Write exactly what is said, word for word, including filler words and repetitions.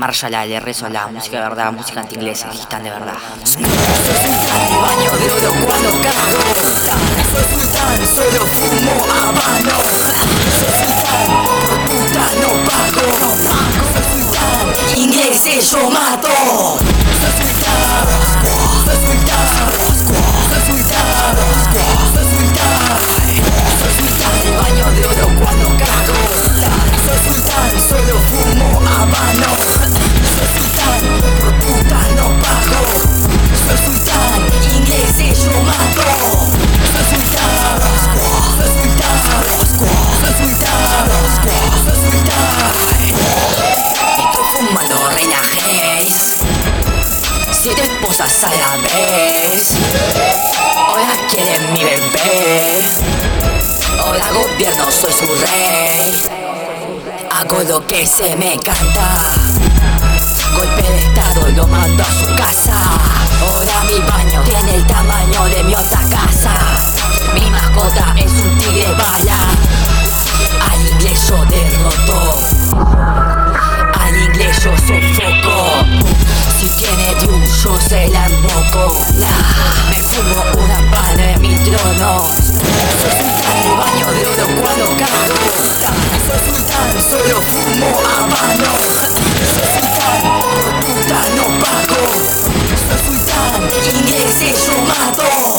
Marshall, le rezo a la música de verdad, música anti-inglesa, gitán de verdad. Soy sultán, baño de oro cuando canto. Soy sultán, solo fumo habano. Soy sultán, por puta no pago. Soy sultán, ingleses yo mato. Soy sultán, soy sultán, soy sultán, soy sultán. Soy sultán, baño de oro cuando canto. Soy sultán, solo fumo habano. Soy sultán, por puta no pago. Soy sultán, ingleses yo mato. Soy sultán, soy sultán, soy sultán, soy sultán. Estoy fumando reina Haze, siete esposas a la vez. Hola, quieren mi bebé. Hola, gobierno, soy su rey. Hago lo que se me canta. Golpe de estado, lo mando a su casa. Ahora mi baño tiene el tamaño de mi otra casa. Mi mascota es un tigre bala. Al inglés yo derroto, al inglés yo sofoco. Si tiene view yo se la emboco. Me fumo una pana en mi trono. Soy sultán, el baño de oro cuando canto. Soy sultán, solo fumo habano. Soy sultán, por puta no pago. Soy sultán, ingleses yo mato.